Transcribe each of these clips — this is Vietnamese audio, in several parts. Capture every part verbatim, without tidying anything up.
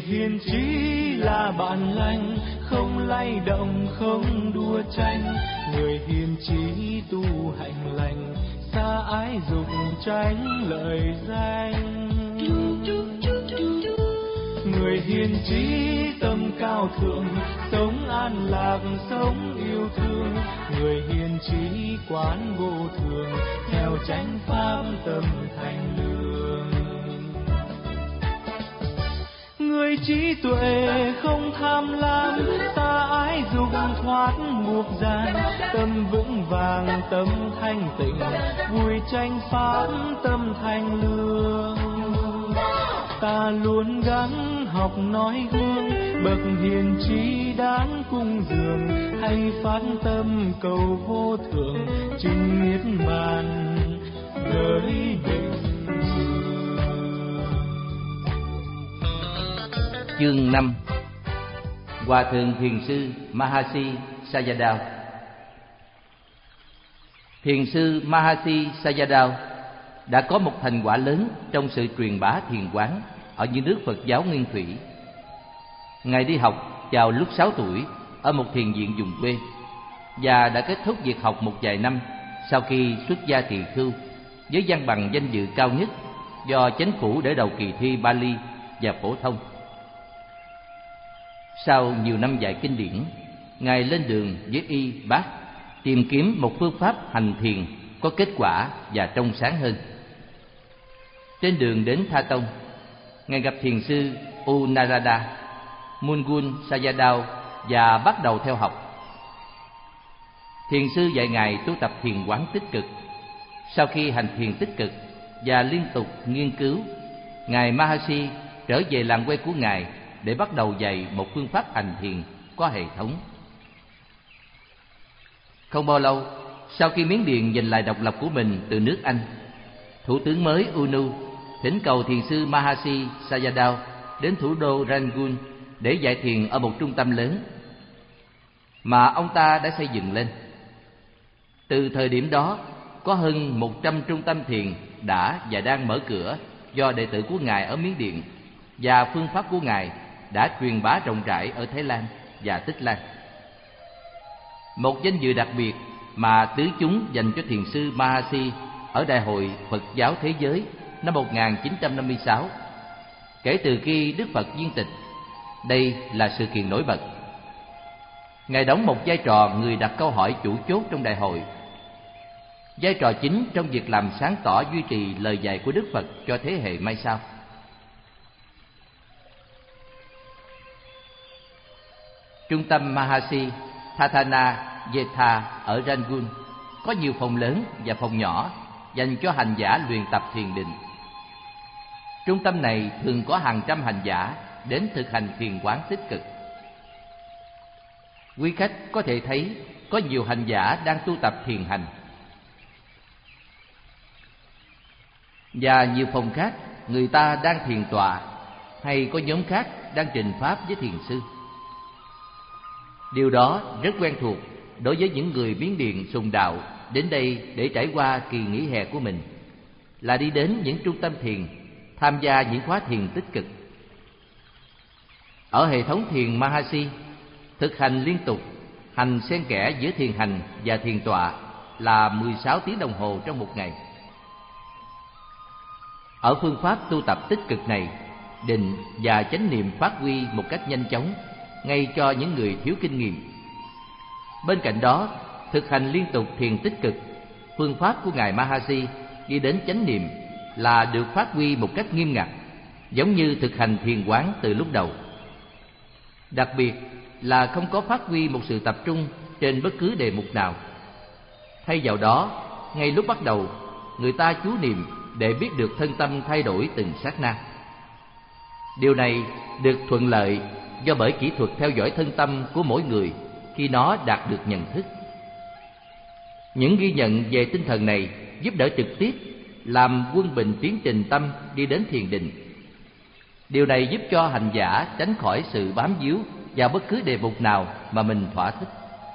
hiền trí là bạn lành, không lay động không đua tranh. Người hiền trí tu hạnh lành, xa ái dục tránh lợi danh. Người hiền trí tâm cao thượng, sống an lạc sống yêu thương. Người hiền trí quán vô thường, theo chánh pháp tâm thành lương. Người trí tuệ không tham lam, xa ái dục thoát ngục gian. Tâm vững vàng tâm thanh tịnh, vui tranh pháp tâm thành lương. Ta luôn gắng học nói gương, bậc hiền trí đáng cung dường. Hay phát tâm cầu vô thượng, chứng niết bàn giới định. Chương năm. Hòa thượng thiền sư Mahasi Sayadaw. Thiền sư Mahasi Sayadaw đã có một thành quả lớn trong sự truyền bá thiền quán ở những nước Phật giáo nguyên thủy. Ngài đi học vào lúc sáu tuổi ở một thiền viện vùng quê và đã kết thúc việc học một vài năm sau khi xuất gia tỳ khưu với văn bằng danh dự cao nhất do chính phủ để đầu kỳ thi Bali và phổ thông. Sau nhiều năm dạy kinh điển, Ngài lên đường với y bác tìm kiếm một phương pháp hành thiền có kết quả và trong sáng hơn. Trên đường đến Tha Tông, Ngài gặp thiền sư U Narada, Mulgun Sayadaw và bắt đầu theo học. Thiền sư dạy Ngài tu tập thiền quán tích cực. Sau khi hành thiền tích cực và liên tục nghiên cứu, Ngài Mahasi trở về làng quê của Ngài để bắt đầu dạy một phương pháp hành thiền có hệ thống. Không bao lâu, sau khi Miến Điện giành lại độc lập của mình từ nước Anh, thủ tướng mới U N U thỉnh cầu thiền sư Mahasi Sayadaw đến thủ đô Rangoon để dạy thiền ở một trung tâm lớn mà ông ta đã xây dựng lên. Từ thời điểm đó, có hơn một trăm trung tâm thiền đã và đang mở cửa do đệ tử của Ngài ở Miến Điện, và phương pháp của Ngài đã truyền bá rộng rãi ở Thái Lan và Tích Lan. Một danh dự đặc biệt mà tứ chúng dành cho thiền sư Mahasi ở Đại hội Phật giáo Thế giới năm một nghìn chín trăm năm mươi sáu, kể từ khi Đức Phật viên tịch. Đây là sự kiện nổi bật. Ngài đóng một vai trò người đặt câu hỏi chủ chốt trong đại hội, vai trò chính trong việc làm sáng tỏ duy trì lời dạy của Đức Phật cho thế hệ mai sau. Trung tâm Mahasi Thathana Yetha ở Rangoon có nhiều phòng lớn và phòng nhỏ dành cho hành giả luyện tập thiền định. Trung tâm này thường có hàng trăm hành giả đến thực hành thiền quán tích cực. Quý khách có thể thấy có nhiều hành giả đang tu tập thiền hành. Và nhiều phòng khác, người ta đang thiền tọa, hay có nhóm khác đang trình pháp với thiền sư. Điều đó rất quen thuộc đối với những người Miến Điện sùng đạo đến đây để trải qua kỳ nghỉ hè của mình, là đi đến những trung tâm thiền, tham gia những khóa thiền tích cực. Ở hệ thống thiền Mahasi, thực hành liên tục, hành xen kẽ giữa thiền hành và thiền tọa là mười sáu tiếng đồng hồ trong một ngày. Ở phương pháp tu tập tích cực này, định và chánh niệm phát huy một cách nhanh chóng, ngay cho những người thiếu kinh nghiệm. Bên cạnh đó, thực hành liên tục thiền tích cực, phương pháp của Ngài Mahasi đi đến chánh niệm là được phát huy một cách nghiêm ngặt, giống như thực hành thiền quán từ lúc đầu. Đặc biệt là không có phát huy một sự tập trung trên bất cứ đề mục nào. Thay vào đó, ngay lúc bắt đầu, người ta chú niệm để biết được thân tâm thay đổi từng sát na. Điều này được thuận lợi do bởi kỹ thuật theo dõi thân tâm của mỗi người khi nó đạt được nhận thức. Những ghi nhận về tinh thần này giúp đỡ trực tiếp làm quân bình tiến trình tâm đi đến thiền định. Điều này giúp cho hành giả tránh khỏi sự bám víu vào bất cứ đề mục nào mà mình thỏa thích.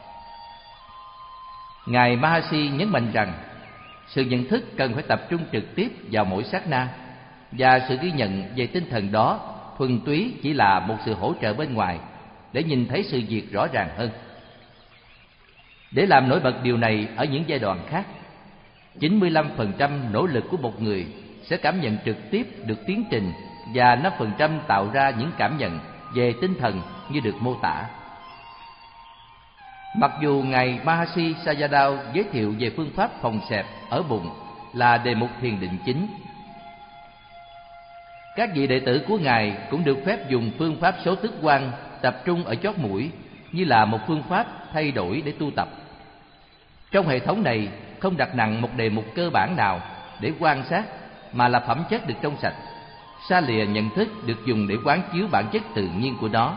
Ngài Mahasi nhấn mạnh rằng sự nhận thức cần phải tập trung trực tiếp vào mỗi sát na, và sự ghi nhận về tinh thần đó thuần túy chỉ là một sự hỗ trợ bên ngoài để nhìn thấy sự việc rõ ràng hơn. Để làm nổi bật điều này ở những giai đoạn khác, chín mươi lăm phần trăm nỗ lực của một người sẽ cảm nhận trực tiếp được tiến trình và năm phần trăm tạo ra những cảm nhận về tinh thần như được mô tả. Mặc dù Ngài Mahasi Sayadaw giới thiệu về phương pháp phòng xẹp ở bụng là đề mục thiền định chính, các vị đệ tử của Ngài cũng được phép dùng phương pháp số thức quan tập trung ở chót mũi như là một phương pháp thay đổi để tu tập. Trong hệ thống này không đặt nặng một đề mục cơ bản nào để quan sát, mà là phẩm chất được trong sạch, xa lìa nhận thức được dùng để quán chiếu bản chất tự nhiên của nó.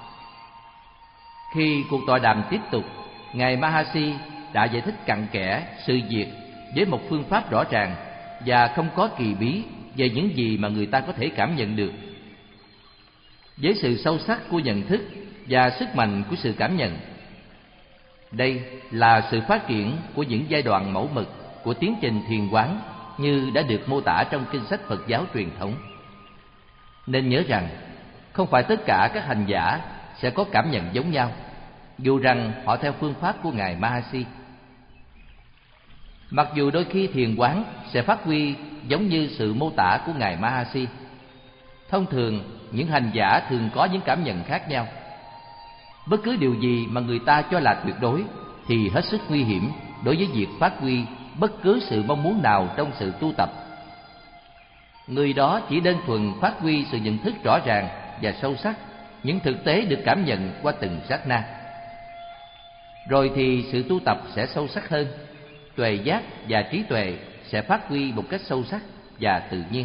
Khi cuộc tọa đàm tiếp tục, Ngài Mahasi đã giải thích cặn kẽ sự việc với một phương pháp rõ ràng và không có kỳ bí về những gì mà người ta có thể cảm nhận được. Với sự sâu sắc của nhận thức và sức mạnh của sự cảm nhận, đây là sự phát triển của những giai đoạn mẫu mực của tiến trình thiền quán như đã được mô tả trong kinh sách Phật giáo truyền thống. Nên nhớ rằng, không phải tất cả các hành giả sẽ có cảm nhận giống nhau, dù rằng họ theo phương pháp của Ngài Mahasi. Mặc dù đôi khi thiền quán sẽ phát huy giống như sự mô tả của Ngài Mahasi, thông thường những hành giả thường có những cảm nhận khác nhau. Bất cứ điều gì mà người ta cho là tuyệt đối thì hết sức nguy hiểm đối với việc phát huy bất cứ sự mong muốn nào trong sự tu tập. Người đó chỉ đơn thuần phát huy sự nhận thức rõ ràng và sâu sắc những thực tế được cảm nhận qua từng sát na. Rồi thì sự tu tập sẽ sâu sắc hơn, tuệ giác và trí tuệ sẽ phát huy một cách sâu sắc và tự nhiên.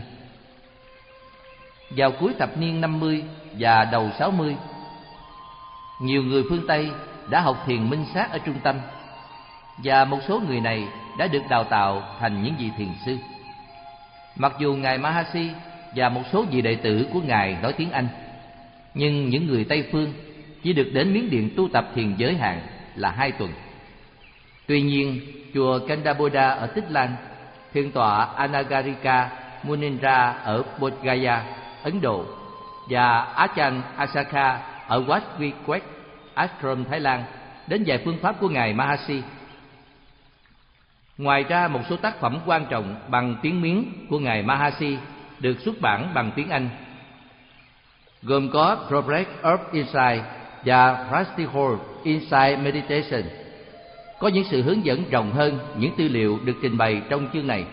Vào cuối thập niên năm mươi và đầu sáu mươi, nhiều người phương Tây đã học thiền minh sát ở trung tâm, và một số người này đã được đào tạo thành những vị thiền sư. Mặc dù Ngài Mahasi và một số vị đệ tử của Ngài nói tiếng Anh, nhưng những người Tây phương chỉ được đến Miến Điện tu tập thiền giới hạn là hai tuần. Tuy nhiên, chùa Kandaboda ở Tích Lan, thiền tọa Anagarika Munindra ở Bodh Gaya, Ấn Độ, và Ajahn Asaka ở Wat Wee Kwek, Ashram, Thái Lan đến dạy phương pháp của Ngài Mahasi. Ngoài ra, một số tác phẩm quan trọng bằng tiếng Miến của Ngài Mahasi được xuất bản bằng tiếng Anh, gồm có Progress of Insight và Practical Insight Meditation. Có những sự hướng dẫn rộng hơn những tư liệu được trình bày trong chương này.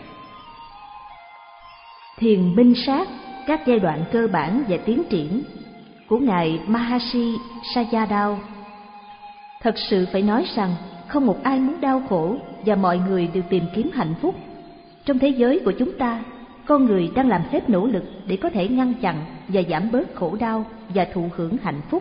Thiền minh sát, các giai đoạn cơ bản và tiến triển của Ngài Mahasi Sayadaw. Thật sự phải nói rằng không một ai muốn đau khổ và mọi người đều tìm kiếm hạnh phúc. Trong thế giới của chúng ta, con người đang làm hết nỗ lực để có thể ngăn chặn và giảm bớt khổ đau và thụ hưởng hạnh phúc.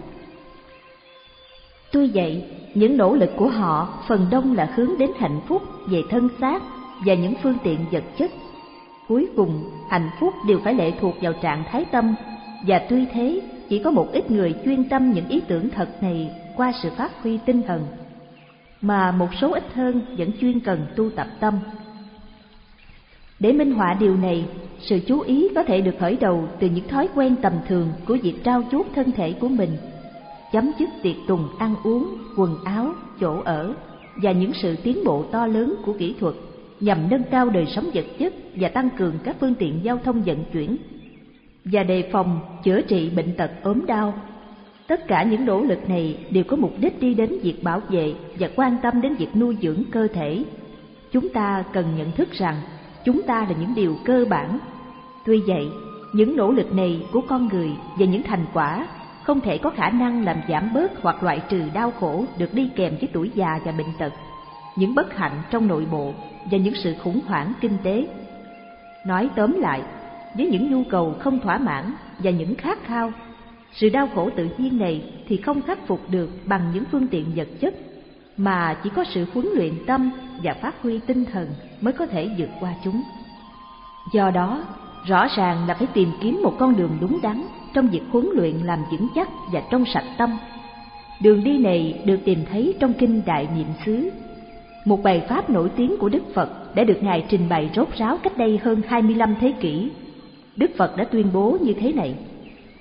Tuy vậy, những nỗ lực của họ phần đông là hướng đến hạnh phúc về thân xác và những phương tiện vật chất. Cuối cùng, hạnh phúc đều phải lệ thuộc vào trạng thái tâm, và tuy thế, chỉ có một ít người chuyên tâm những ý tưởng thật này qua sự phát huy tinh thần, mà một số ít hơn vẫn chuyên cần tu tập tâm. Để minh họa điều này, sự chú ý có thể được khởi đầu từ những thói quen tầm thường của việc trau chuốt thân thể của mình, chấm dứt tiệc tùng ăn uống, quần áo, chỗ ở và những sự tiến bộ to lớn của kỹ thuật nhằm nâng cao đời sống vật chất và tăng cường các phương tiện giao thông vận chuyển, và đề phòng chữa trị bệnh tật ốm đau. Tất cả những nỗ lực này đều có mục đích đi đến việc bảo vệ và quan tâm đến việc nuôi dưỡng cơ thể. Chúng ta cần nhận thức rằng chúng ta là những điều cơ bản. Tuy vậy, những nỗ lực này của con người và những thành quả không thể có khả năng làm giảm bớt hoặc loại trừ đau khổ được đi kèm với tuổi già và bệnh tật, những bất hạnh trong nội bộ và những sự khủng hoảng kinh tế. Nói tóm lại, với những nhu cầu không thỏa mãn và những khát khao, sự đau khổ tự nhiên này thì không khắc phục được bằng những phương tiện vật chất, mà chỉ có sự huấn luyện tâm và phát huy tinh thần mới có thể vượt qua chúng. Do đó, rõ ràng là phải tìm kiếm một con đường đúng đắn trong việc huấn luyện làm vững chắc và trong sạch tâm. Đường đi này được tìm thấy trong Kinh Đại Niệm xứ, một bài pháp nổi tiếng của Đức Phật đã được Ngài trình bày rốt ráo cách đây hơn hai mươi lăm thế kỷ. Đức Phật đã tuyên bố như thế này: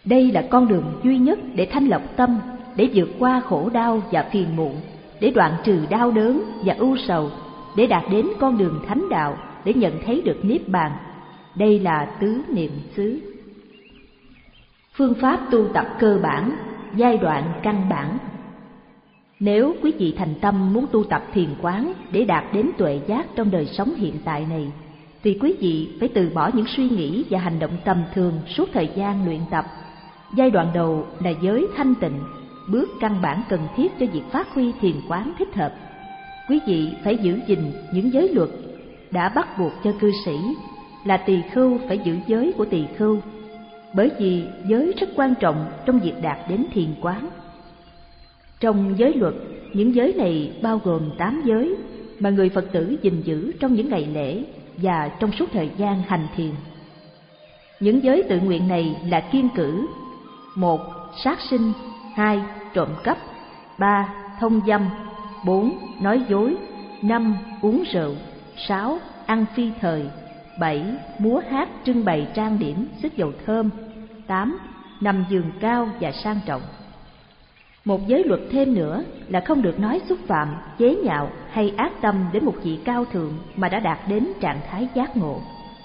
Đây là con đường duy nhất để thanh lọc tâm, để vượt qua khổ đau và phiền muộn, để đoạn trừ đau đớn và ưu sầu, để đạt đến con đường thánh đạo, để nhận thấy được niết bàn. Đây là tứ niệm xứ. Phương pháp tu tập cơ bản, giai đoạn căn bản. Nếu quý vị thành tâm muốn tu tập thiền quán để đạt đến tuệ giác trong đời sống hiện tại này, thì quý vị phải từ bỏ những suy nghĩ và hành động tầm thường suốt thời gian luyện tập. Giai đoạn đầu là giới thanh tịnh, bước căn bản cần thiết cho việc phát huy thiền quán thích hợp. Quý vị phải giữ gìn những giới luật đã bắt buộc cho cư sĩ, là tỳ khưu phải giữ giới của tỳ khưu, bởi vì giới rất quan trọng trong việc đạt đến thiền quán. Trong giới luật, những giới này bao gồm tám giới mà người Phật tử gìn giữ trong những ngày lễ và trong suốt thời gian hành thiền. Những giới tự nguyện này là kiêng cữ: một. Sát sinh. Hai. Trộm cắp. Ba. Thông dâm. Bốn. Nói dối. Năm. Uống rượu. Sáu. Ăn phi thời. Bảy. Múa hát trưng bày trang điểm xức dầu thơm. Tám. Nằm giường cao và sang trọng. Một giới luật thêm nữa là không được nói xúc phạm, chế nhạo hay ác tâm đến một vị cao thượng mà đã đạt đến trạng thái giác ngộ.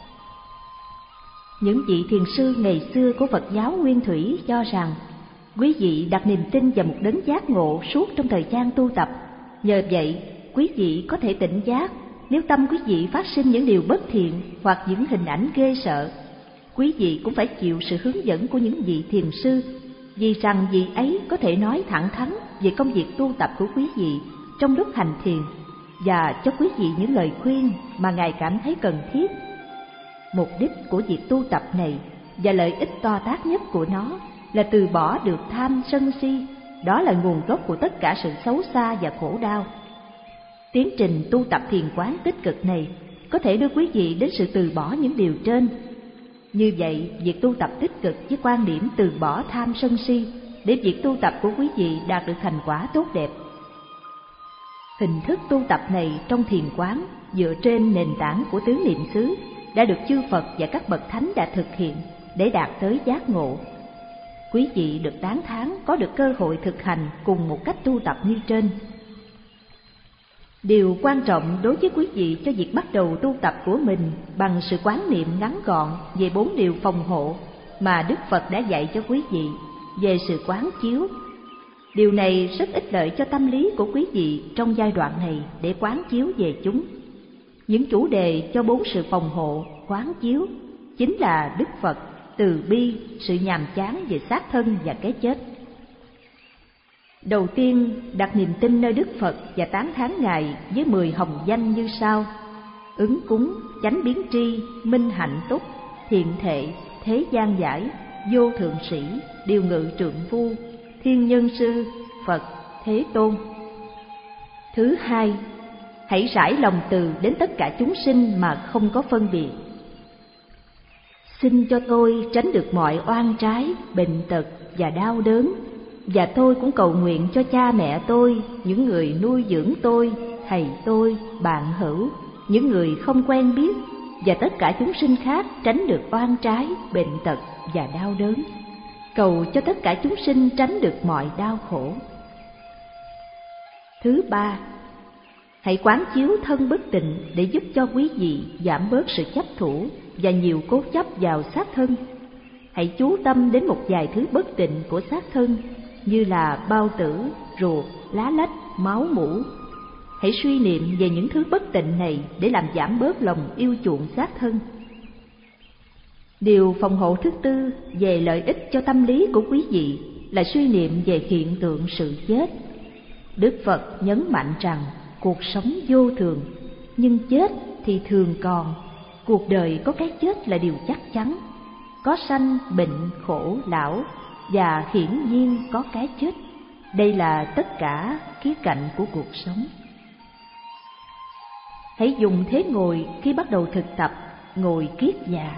Những vị thiền sư ngày xưa của Phật giáo Nguyên Thủy cho rằng quý vị đặt niềm tin vào một đấng giác ngộ suốt trong thời gian tu tập. Nhờ vậy, quý vị có thể tỉnh giác nếu tâm quý vị phát sinh những điều bất thiện hoặc những hình ảnh ghê sợ. Quý vị cũng phải chịu sự hướng dẫn của những vị thiền sư, vì rằng vị ấy có thể nói thẳng thắn về công việc tu tập của quý vị trong lúc hành thiền và cho quý vị những lời khuyên mà Ngài cảm thấy cần thiết. Mục đích của việc tu tập này và lợi ích to tát nhất của nó là từ bỏ được tham sân si, đó là nguồn gốc của tất cả sự xấu xa và khổ đau. Tiến trình tu tập thiền quán tích cực này có thể đưa quý vị đến sự từ bỏ những điều trên. Như vậy, việc tu tập tích cực với quan điểm từ bỏ tham sân si để việc tu tập của quý vị đạt được thành quả tốt đẹp. Hình thức tu tập này trong thiền quán dựa trên nền tảng của tứ niệm xứ đã được chư Phật và các bậc thánh đã thực hiện để đạt tới giác ngộ. Quý vị được tán thán có được cơ hội thực hành cùng một cách tu tập như trên. Điều quan trọng đối với quý vị cho việc bắt đầu tu tập của mình bằng sự quán niệm ngắn gọn về bốn điều phòng hộ mà Đức Phật đã dạy cho quý vị về sự quán chiếu. Điều này rất ích lợi cho tâm lý của quý vị trong giai đoạn này để quán chiếu về chúng. Những chủ đề cho bốn sự phòng hộ, quán chiếu chính là Đức Phật, từ bi, sự nhàm chán về xác thân và cái chết. Đầu tiên, đặt niềm tin nơi Đức Phật và tán thán Ngài với mười hồng danh như sau: ứng cúng, chánh biến tri, minh hạnh túc, thiện thệ, thế gian giải, vô thượng sĩ, điều ngự trượng phu, thiên nhân sư, Phật, Thế Tôn. Thứ hai, hãy rải lòng từ đến tất cả chúng sinh mà không có phân biệt. Xin cho tôi tránh được mọi oan trái, bệnh tật và đau đớn, và tôi cũng cầu nguyện cho cha mẹ tôi, những người nuôi dưỡng tôi, thầy tôi, bạn hữu, những người không quen biết, và tất cả chúng sinh khác tránh được oan trái, bệnh tật và đau đớn. Cầu cho tất cả chúng sinh tránh được mọi đau khổ. Thứ ba, hãy quán chiếu thân bất tịnh để giúp cho quý vị giảm bớt sự chấp thủ và nhiều cố chấp vào xác thân. Hãy chú tâm đến một vài thứ bất tịnh của xác thân như là bao tử, ruột, lá lách, máu mủ. Hãy suy niệm về những thứ bất tịnh này để làm giảm bớt lòng yêu chuộng xác thân. Điều phòng hộ thứ tư về lợi ích cho tâm lý của quý vị là suy niệm về hiện tượng sự chết. Đức Phật nhấn mạnh rằng cuộc sống vô thường, nhưng chết thì thường còn. Cuộc đời có cái chết là điều chắc chắn. Có sanh, bệnh, khổ, lão, và hiển nhiên có cái chết. Đây là tất cả khía cạnh của cuộc sống. Hãy dùng thế ngồi khi bắt đầu thực tập, ngồi kiết già.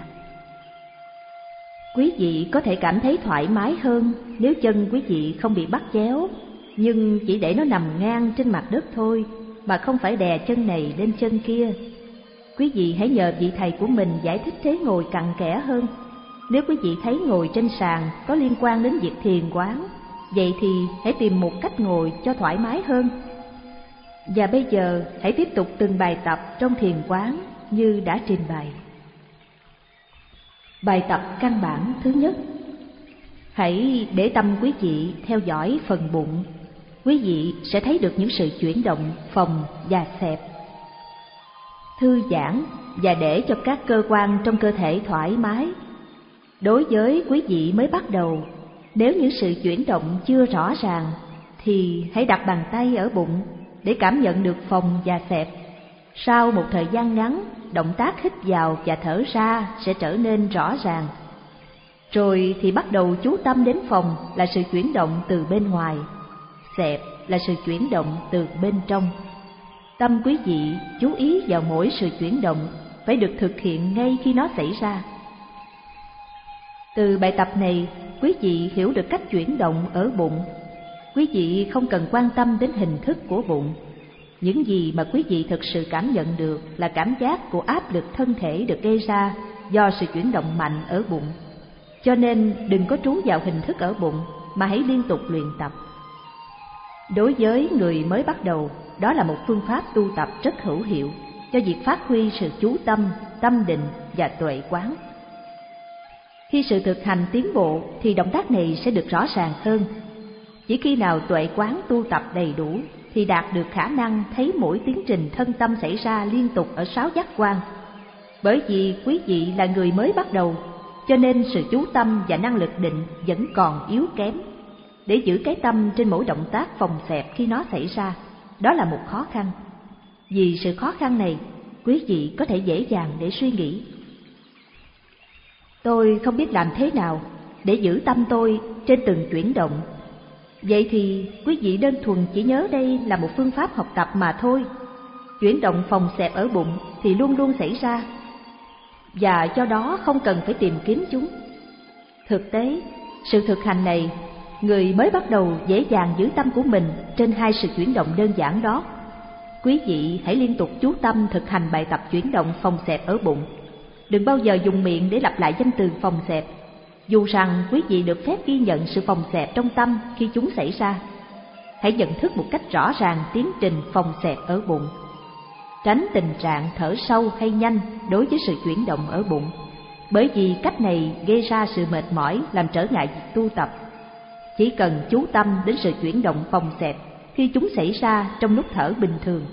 Quý vị có thể cảm thấy thoải mái hơn nếu chân quý vị không bị bắt chéo, nhưng chỉ để nó nằm ngang trên mặt đất thôi, mà không phải đè chân này lên chân kia. Quý vị hãy nhờ vị thầy của mình giải thích thế ngồi cặn kẽ hơn. Nếu quý vị thấy ngồi trên sàn có liên quan đến việc thiền quán, vậy thì hãy tìm một cách ngồi cho thoải mái hơn. Và bây giờ hãy tiếp tục từng bài tập trong thiền quán như đã trình bày. Bài tập căn bản thứ nhất. Hãy để tâm quý vị theo dõi phần bụng. Quý vị sẽ thấy được những sự chuyển động phồng và xẹp. Thư giãn và để cho các cơ quan trong cơ thể thoải mái. Đối với quý vị mới bắt đầu, nếu những sự chuyển động chưa rõ ràng, thì hãy đặt bàn tay ở bụng để cảm nhận được phồng và xẹp. Sau một thời gian ngắn, động tác hít vào và thở ra sẽ trở nên rõ ràng. Rồi thì bắt đầu chú tâm đến phồng là sự chuyển động từ bên ngoài, xẹp là sự chuyển động từ bên trong. Tâm quý vị chú ý vào mỗi sự chuyển động phải được thực hiện ngay khi nó xảy ra. Từ bài tập này, quý vị hiểu được cách chuyển động ở bụng. Quý vị không cần quan tâm đến hình thức của bụng. Những gì mà quý vị thực sự cảm nhận được là cảm giác của áp lực thân thể được gây ra do sự chuyển động mạnh ở bụng. Cho nên đừng có trú vào hình thức ở bụng mà hãy liên tục luyện tập. Đối với người mới bắt đầu, đó là một phương pháp tu tập rất hữu hiệu cho việc phát huy sự chú tâm, tâm định và tuệ quán. Khi sự thực hành tiến bộ thì động tác này sẽ được rõ ràng hơn. Chỉ khi nào tuệ quán tu tập đầy đủ thì đạt được khả năng thấy mỗi tiến trình thân tâm xảy ra liên tục ở sáu giác quan. Bởi vì quý vị là người mới bắt đầu, cho nên sự chú tâm và năng lực định vẫn còn yếu kém. Để giữ cái tâm trên mỗi động tác phồng xẹp khi nó xảy ra, đó là một khó khăn. Vì sự khó khăn này, quý vị có thể dễ dàng để suy nghĩ: tôi không biết làm thế nào để giữ tâm tôi trên từng chuyển động. Vậy thì quý vị đơn thuần chỉ nhớ đây là một phương pháp học tập mà thôi. Chuyển động phồng xẹp ở bụng thì luôn luôn xảy ra, và do đó không cần phải tìm kiếm chúng. Thực tế, sự thực hành này, người mới bắt đầu dễ dàng giữ tâm của mình trên hai sự chuyển động đơn giản đó. Quý vị hãy liên tục chú tâm thực hành bài tập chuyển động phồng xẹp ở bụng. Đừng bao giờ dùng miệng để lặp lại danh từ phồng xẹp, dù rằng quý vị được phép ghi nhận sự phồng xẹp trong tâm khi chúng xảy ra. Hãy nhận thức một cách rõ ràng tiến trình phồng xẹp ở bụng. Tránh tình trạng thở sâu hay nhanh đối với sự chuyển động ở bụng, bởi vì cách này gây ra sự mệt mỏi làm trở ngại việc tu tập. Chỉ cần chú tâm đến sự chuyển động phồng xẹp khi chúng xảy ra trong lúc thở bình thường.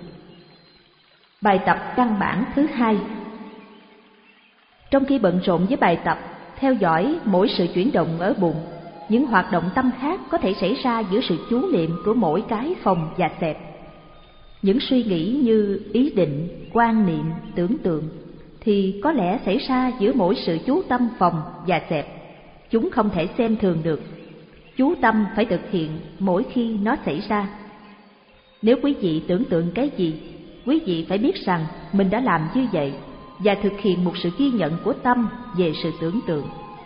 Bài tập căn bản thứ hai. Trong khi bận rộn với bài tập, theo dõi mỗi sự chuyển động ở bụng, những hoạt động tâm khác có thể xảy ra giữa sự chú niệm của mỗi cái phồng và xẹp. Những suy nghĩ như ý định, quan niệm, tưởng tượng thì có lẽ xảy ra giữa mỗi sự chú tâm phồng và xẹp. Chúng không thể xem thường được. Chú tâm phải thực hiện mỗi khi nó xảy ra. Nếu quý vị tưởng tượng cái gì, quý vị phải biết rằng mình đã làm như vậy và thực hiện một sự ghi nhận của tâm về sự tưởng tượng.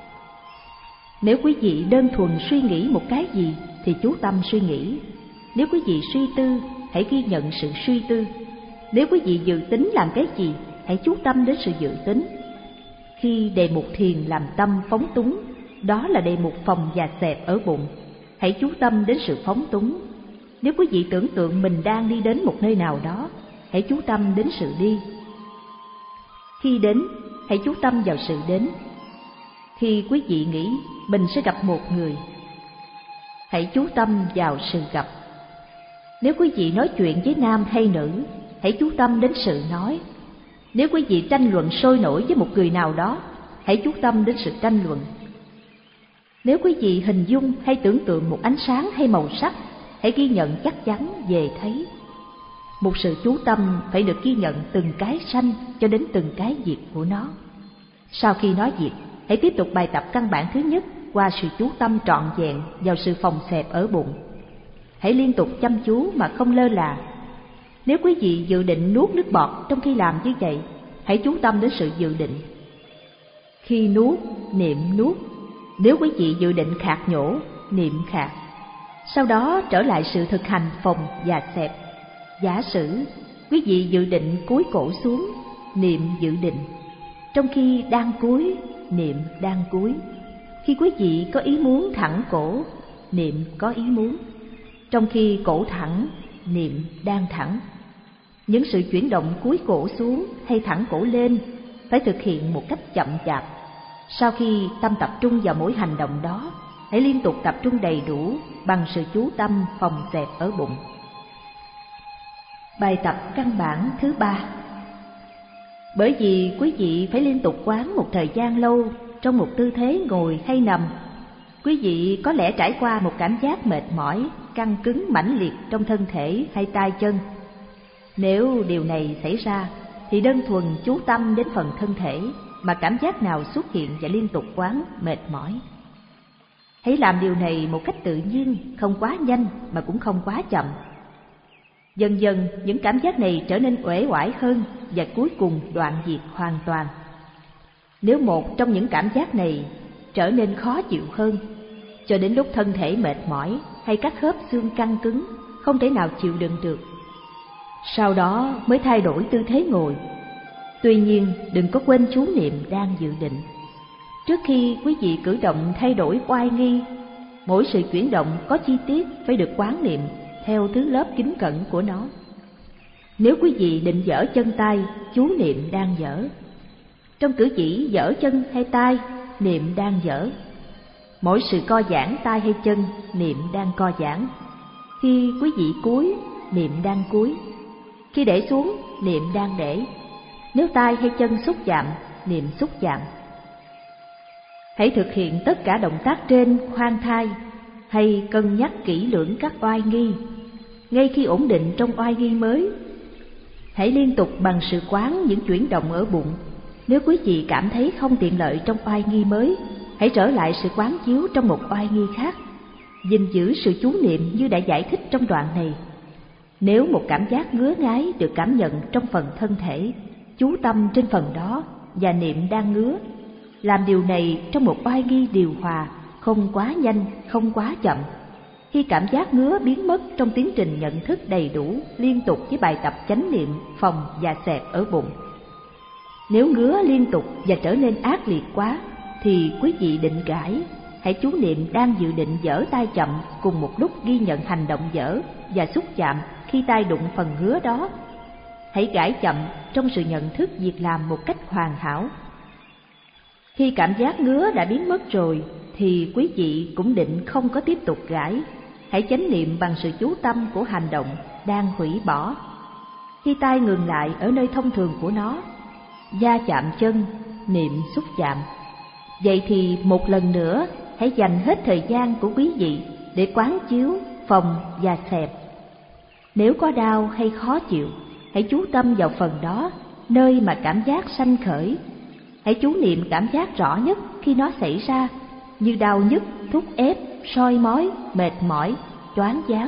Nếu quý vị đơn thuần suy nghĩ một cái gì thì chú tâm suy nghĩ. Nếu quý vị suy tư, hãy ghi nhận sự suy tư. Nếu quý vị dự tính làm cái gì, hãy chú tâm đến sự dự tính. Khi đề mục thiền làm tâm phóng túng, đó là đề mục phồng và xẹp ở bụng. Hãy chú tâm đến sự phóng túng. Nếu quý vị tưởng tượng mình đang đi đến một nơi nào đó, hãy chú tâm đến sự đi. Khi đến, hãy chú tâm vào sự đến. Khi quý vị nghĩ mình sẽ gặp một người, hãy chú tâm vào sự gặp. Nếu quý vị nói chuyện với nam hay nữ, hãy chú tâm đến sự nói. Nếu quý vị tranh luận sôi nổi với một người nào đó, hãy chú tâm đến sự tranh luận. Nếu quý vị hình dung hay tưởng tượng một ánh sáng hay màu sắc, hãy ghi nhận chắc chắn về thấy. Một sự chú tâm phải được ghi nhận từng cái sanh cho đến từng cái diệt của nó. Sau khi nó diệt, hãy tiếp tục bài tập căn bản thứ nhất qua sự chú tâm trọn vẹn vào sự phồng xẹp ở bụng. Hãy liên tục chăm chú mà không lơ là. Nếu quý vị dự định nuốt nước bọt trong khi làm như vậy, hãy chú tâm đến sự dự định. Khi nuốt, niệm nuốt. Nếu quý vị dự định khạc nhổ, niệm khạc. Sau đó trở lại sự thực hành phồng và xẹp. Giả sử quý vị dự định cúi cổ xuống, niệm dự định. Trong khi đang cúi, niệm đang cúi. Khi quý vị có ý muốn thẳng cổ, niệm có ý muốn. Trong khi cổ thẳng, niệm đang thẳng. Những sự chuyển động cúi cổ xuống hay thẳng cổ lên phải thực hiện một cách chậm chạp. Sau khi tâm tập trung vào mỗi hành động đó, hãy liên tục tập trung đầy đủ bằng sự chú tâm phòng xẹp ở bụng. Bài tập căn bản thứ ba. Bởi vì quý vị phải liên tục quán một thời gian lâu trong một tư thế ngồi hay nằm, quý vị có lẽ trải qua một cảm giác mệt mỏi, căng cứng mãnh liệt trong thân thể hay tay chân. Nếu điều này xảy ra thì đơn thuần chú tâm đến phần thân thể mà cảm giác nào xuất hiện và liên tục quán mệt mỏi. Hãy làm điều này một cách tự nhiên, không quá nhanh mà cũng không quá chậm. Dần dần những cảm giác này trở nên uể oải hơn và cuối cùng đoạn diệt hoàn toàn. Nếu một trong những cảm giác này trở nên khó chịu hơn, cho đến lúc thân thể mệt mỏi hay các khớp xương căng cứng, không thể nào chịu đựng được, sau đó mới thay đổi tư thế ngồi. Tuy nhiên đừng có quên chú niệm đang dự định. Trước khi quý vị cử động thay đổi oai nghi, mỗi sự chuyển động có chi tiết phải được quán niệm theo thứ lớp kính cẩn của nó. Nếu quý vị định giở chân tay, chú niệm đang giở. Trong cử chỉ giở chân hay tay, niệm đang giở. Mỗi sự co giãn tay hay chân, niệm đang co giãn. Khi quý vị cúi, niệm đang cúi. Khi để xuống, niệm đang để. Nếu tay hay chân xúc chạm, niệm xúc chạm. Hãy thực hiện tất cả động tác trên khoan thai, hay cân nhắc kỹ lưỡng các oai nghi. Ngay khi ổn định trong oai nghi mới, hãy liên tục bằng sự quán những chuyển động ở bụng. Nếu quý vị cảm thấy không tiện lợi trong oai nghi mới, hãy trở lại sự quán chiếu trong một oai nghi khác, gìn giữ sự chú niệm như đã giải thích trong đoạn này. Nếu một cảm giác ngứa ngáy được cảm nhận trong phần thân thể, chú tâm trên phần đó và niệm đang ngứa. Làm điều này trong một oai nghi điều hòa, không quá nhanh, không quá chậm. Khi cảm giác ngứa biến mất trong tiến trình nhận thức đầy đủ liên tục với bài tập chánh niệm phòng và xẹp ở bụng. Nếu ngứa liên tục và trở nên ác liệt quá thì quý vị định gãi. Hãy chú niệm đang dự định giở tay chậm, cùng một lúc ghi nhận hành động giở và xúc chạm khi tay đụng phần ngứa đó. Hãy gãi chậm trong sự nhận thức việc làm một cách hoàn hảo. Khi cảm giác ngứa đã biến mất rồi thì quý vị cũng định không có tiếp tục gãi. Hãy chánh niệm bằng sự chú tâm của hành động đang hủy bỏ. Khi tay ngừng lại ở nơi thông thường của nó, da chạm chân, niệm xúc chạm. Vậy thì một lần nữa hãy dành hết thời gian của quý vị để quán chiếu, phòng và xẹp. Nếu có đau hay khó chịu, hãy chú tâm vào phần đó, nơi mà cảm giác sanh khởi. Hãy chú niệm cảm giác rõ nhất khi nó xảy ra, như đau nhức, thúc ép, soi mói, mệt mỏi, choáng váng.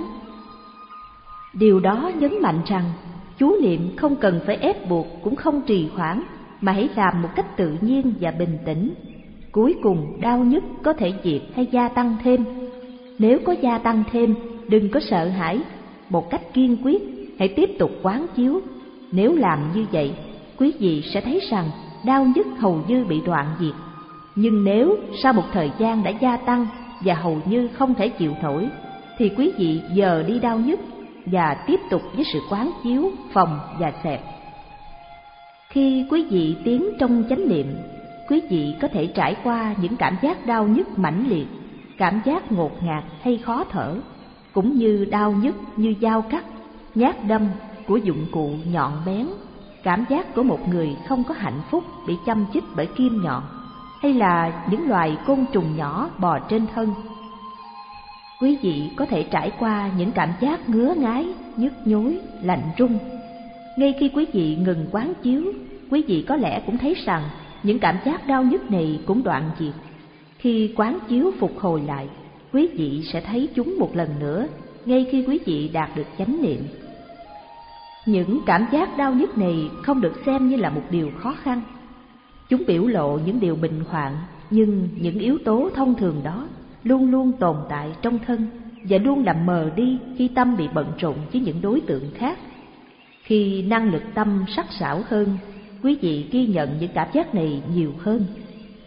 Điều đó nhấn mạnh rằng chú niệm không cần phải ép buộc, cũng không trì hoãn, mà hãy làm một cách tự nhiên và bình tĩnh. Cuối cùng đau nhức có thể diệt hay gia tăng thêm. Nếu có gia tăng thêm, đừng có sợ hãi. Một cách kiên quyết, hãy tiếp tục quán chiếu. Nếu làm như vậy, quý vị sẽ thấy rằng đau nhức hầu như bị đoạn diệt. Nhưng nếu sau một thời gian đã gia tăng và hầu như không thể chịu nổi, thì quý vị dời đi đau nhức và tiếp tục với sự quán chiếu, phòng và xẹp. Khi quý vị tiến trong chánh niệm, quý vị có thể trải qua những cảm giác đau nhức mãnh liệt, cảm giác ngột ngạt hay khó thở, cũng như đau nhức như dao cắt, nhát đâm của dụng cụ nhọn bén, cảm giác của một người không có hạnh phúc bị châm chích bởi kim nhọn, hay là những loài côn trùng nhỏ bò trên thân. Quý vị có thể trải qua những cảm giác ngứa ngáy, nhức nhối, lạnh run. Ngay khi quý vị ngừng quán chiếu, quý vị có lẽ cũng thấy rằng những cảm giác đau nhức này cũng đoạn diệt. Khi quán chiếu phục hồi lại, quý vị sẽ thấy chúng một lần nữa, ngay khi quý vị đạt được chánh niệm. Những cảm giác đau nhức này không được xem như là một điều khó khăn. Chúng biểu lộ những điều bình hoạn, nhưng những yếu tố thông thường đó luôn luôn tồn tại trong thân và luôn làm mờ đi khi tâm bị bận rộn với những đối tượng khác. Khi năng lực tâm sắc sảo hơn, quý vị ghi nhận những cảm giác này nhiều hơn.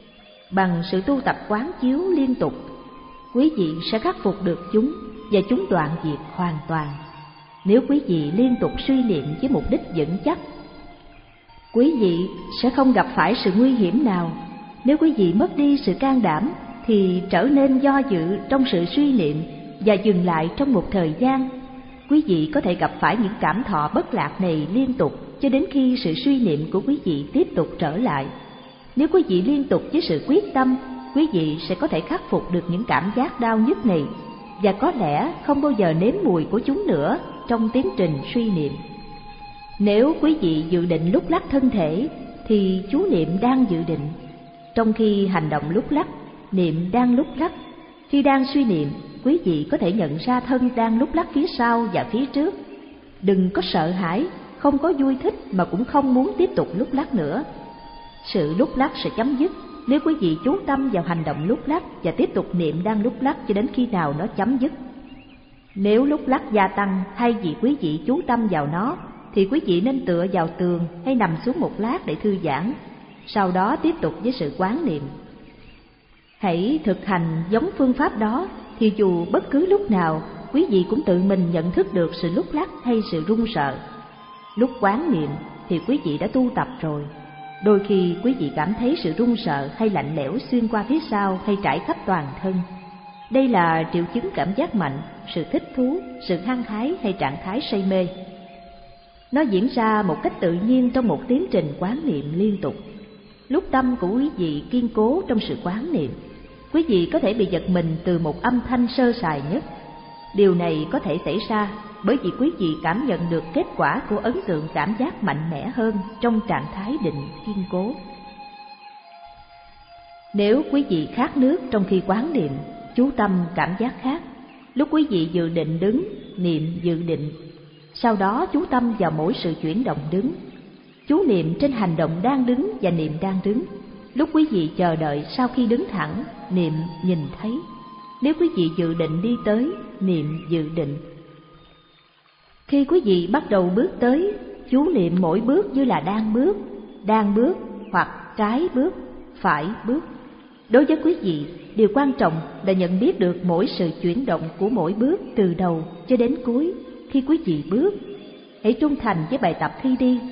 Bằng sự tu tập quán chiếu liên tục, quý vị sẽ khắc phục được chúng và chúng đoạn diệt hoàn toàn. Nếu quý vị liên tục suy niệm với mục đích vững chắc, quý vị sẽ không gặp phải sự nguy hiểm nào. Nếu quý vị mất đi sự can đảm thì trở nên do dự trong sự suy niệm và dừng lại trong một thời gian. Quý vị có thể gặp phải những cảm thọ bất lạc này liên tục cho đến khi sự suy niệm của quý vị tiếp tục trở lại. Nếu quý vị liên tục với sự quyết tâm, quý vị sẽ có thể khắc phục được những cảm giác đau nhức này và có lẽ không bao giờ nếm mùi của chúng nữa trong tiến trình suy niệm. Nếu quý vị dự định lúc lắc thân thể thì chú niệm đang dự định. Trong khi hành động lúc lắc, niệm đang lúc lắc. Khi đang suy niệm, quý vị có thể nhận ra thân đang lúc lắc phía sau và phía trước. Đừng có sợ hãi, không có vui thích mà cũng không muốn tiếp tục lúc lắc nữa. Sự lúc lắc sẽ chấm dứt nếu quý vị chú tâm vào hành động lúc lắc và tiếp tục niệm đang lúc lắc cho đến khi nào nó chấm dứt. Nếu lúc lắc gia tăng thay vì quý vị chú tâm vào nó, thì quý vị nên tựa vào tường hay nằm xuống một lát để thư giãn, sau đó tiếp tục với sự quán niệm. Hãy thực hành giống phương pháp đó thì dù bất cứ lúc nào quý vị cũng tự mình nhận thức được sự lúc lắc hay sự run sợ. Lúc quán niệm thì quý vị đã tu tập rồi. Đôi khi quý vị cảm thấy sự run sợ hay lạnh lẽo xuyên qua phía sau hay trải khắp toàn thân. Đây là triệu chứng cảm giác mạnh, sự thích thú, sự hăng hái hay trạng thái say mê. Nó diễn ra một cách tự nhiên trong một tiến trình quán niệm liên tục. Lúc tâm của quý vị kiên cố trong sự quán niệm, quý vị có thể bị giật mình từ một âm thanh sơ sài nhất. Điều này có thể xảy ra bởi vì quý vị cảm nhận được kết quả của ấn tượng cảm giác mạnh mẽ hơn trong trạng thái định kiên cố. Nếu quý vị khát nước trong khi quán niệm, chú tâm cảm giác khác. Lúc quý vị dự định đứng, niệm dự định. Sau đó chú tâm vào mỗi sự chuyển động đứng. Chú niệm trên hành động đang đứng và niệm đang đứng. Lúc quý vị chờ đợi sau khi đứng thẳng, niệm nhìn thấy. Nếu quý vị dự định đi tới, niệm dự định. Khi quý vị bắt đầu bước tới, chú niệm mỗi bước như là đang bước, đang bước hoặc trái bước, phải bước. Đối với quý vị, điều quan trọng là nhận biết được mỗi sự chuyển động của mỗi bước từ đầu cho đến cuối khi quý vị bước. Hãy trung thành với bài tập khi đi.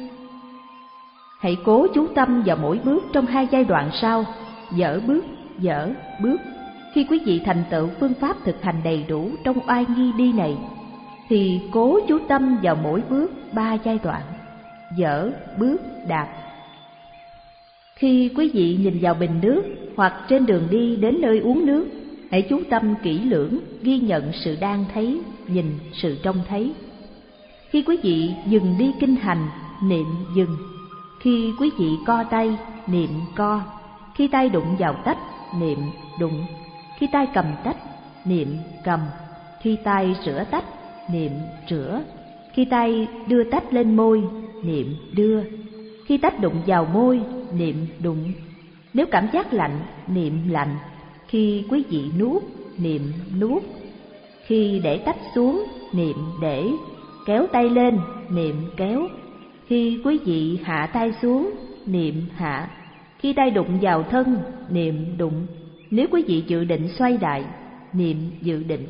Hãy cố chú tâm vào mỗi bước trong hai giai đoạn sau, dở bước, dở bước. Khi quý vị thành tựu phương pháp thực hành đầy đủ trong oai nghi đi này, thì cố chú tâm vào mỗi bước ba giai đoạn, dở, bước, đạp. Khi quý vị nhìn vào bình nước hoặc trên đường đi đến nơi uống nước, hãy chú tâm kỹ lưỡng, ghi nhận sự đang thấy, nhìn sự trông thấy. Khi quý vị dừng đi kinh hành, niệm dừng. Khi quý vị co tay, niệm co. Khi tay đụng vào tách, niệm đụng. Khi tay cầm tách, niệm cầm. Khi tay rửa tách, niệm rửa. Khi tay đưa tách lên môi, niệm đưa. Khi tách đụng vào môi, niệm đụng. Nếu cảm giác lạnh, niệm lạnh. Khi quý vị nuốt, niệm nuốt. Khi để tách xuống, niệm để. Kéo tay lên, niệm kéo. Khi quý vị hạ tay xuống, niệm hạ. Khi tay đụng vào thân, niệm đụng. Nếu quý vị dự định xoay đại, niệm dự định.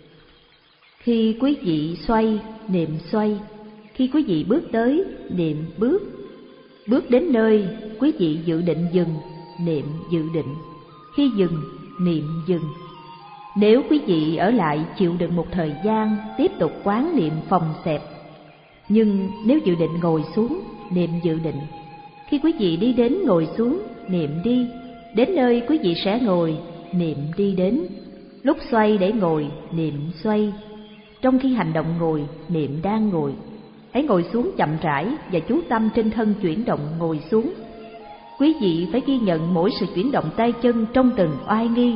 Khi quý vị xoay, niệm xoay. Khi quý vị bước tới, niệm bước. Bước đến nơi, quý vị dự định dừng, niệm dự định. Khi dừng, niệm dừng. Nếu quý vị ở lại chịu đựng một thời gian, tiếp tục quán niệm phòng xẹp. Nhưng nếu dự định ngồi xuống, niệm dự định. Khi quý vị đi đến ngồi xuống, niệm đi. Đến nơi quý vị sẽ ngồi, niệm đi đến. Lúc xoay để ngồi, niệm xoay. Trong khi hành động ngồi, niệm đang ngồi. Hãy ngồi xuống chậm rãi và chú tâm trên thân chuyển động ngồi xuống. Quý vị phải ghi nhận mỗi sự chuyển động tay chân trong từng oai nghi.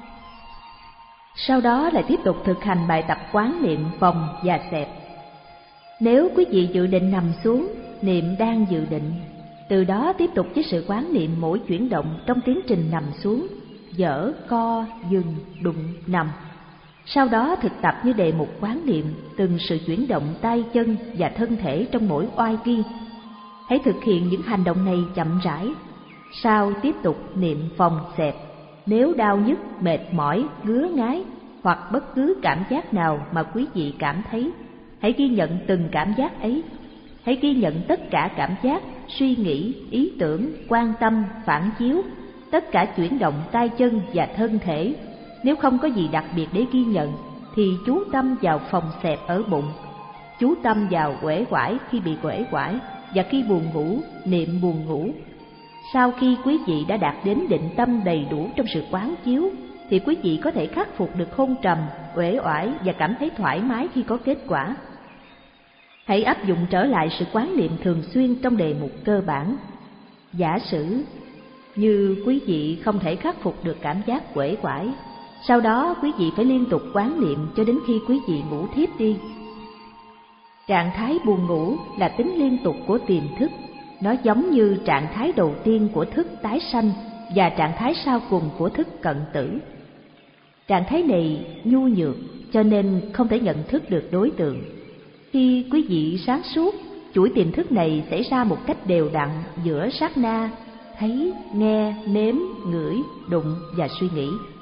Sau đó lại tiếp tục thực hành bài tập quán niệm phòng và xẹp. Nếu quý vị dự định nằm xuống, niệm đang dự định. Từ đó tiếp tục với sự quán niệm mỗi chuyển động trong tiến trình nằm xuống, dở, co, dừng, đụng, nằm. Sau đó thực tập như đề mục quán niệm từng sự chuyển động tay chân và thân thể trong mỗi oai nghi. Hãy thực hiện những hành động này chậm rãi. Sau tiếp tục niệm phòng xẹp. Nếu đau nhức, mệt mỏi, ngứa ngáy hoặc bất cứ cảm giác nào mà quý vị cảm thấy, hãy ghi nhận từng cảm giác ấy. Hãy ghi nhận tất cả cảm giác, suy nghĩ, ý tưởng, quan tâm, phản chiếu, tất cả chuyển động tay chân và thân thể. Nếu không có gì đặc biệt để ghi nhận, thì chú tâm vào phòng xẹp ở bụng. Chú tâm vào uể oải khi bị uể oải, và khi buồn ngủ, niệm buồn ngủ. Sau khi quý vị đã đạt đến định tâm đầy đủ trong sự quán chiếu, thì quý vị có thể khắc phục được hôn trầm, uể oải và cảm thấy thoải mái khi có kết quả. Hãy áp dụng trở lại sự quán niệm thường xuyên trong đề mục cơ bản. Giả sử như quý vị không thể khắc phục được cảm giác uể oải, sau đó quý vị phải liên tục quán niệm cho đến khi quý vị ngủ thiếp đi. Trạng thái buồn ngủ là tính liên tục của tiềm thức. Nó giống như trạng thái đầu tiên của thức tái sanh và trạng thái sau cùng của thức cận tử. Trạng thái này nhu nhược cho nên không thể nhận thức được đối tượng. Khi quý vị sáng suốt, chuỗi tiềm thức này xảy ra một cách đều đặn giữa sát na, thấy, nghe, nếm, ngửi, đụng và suy nghĩ.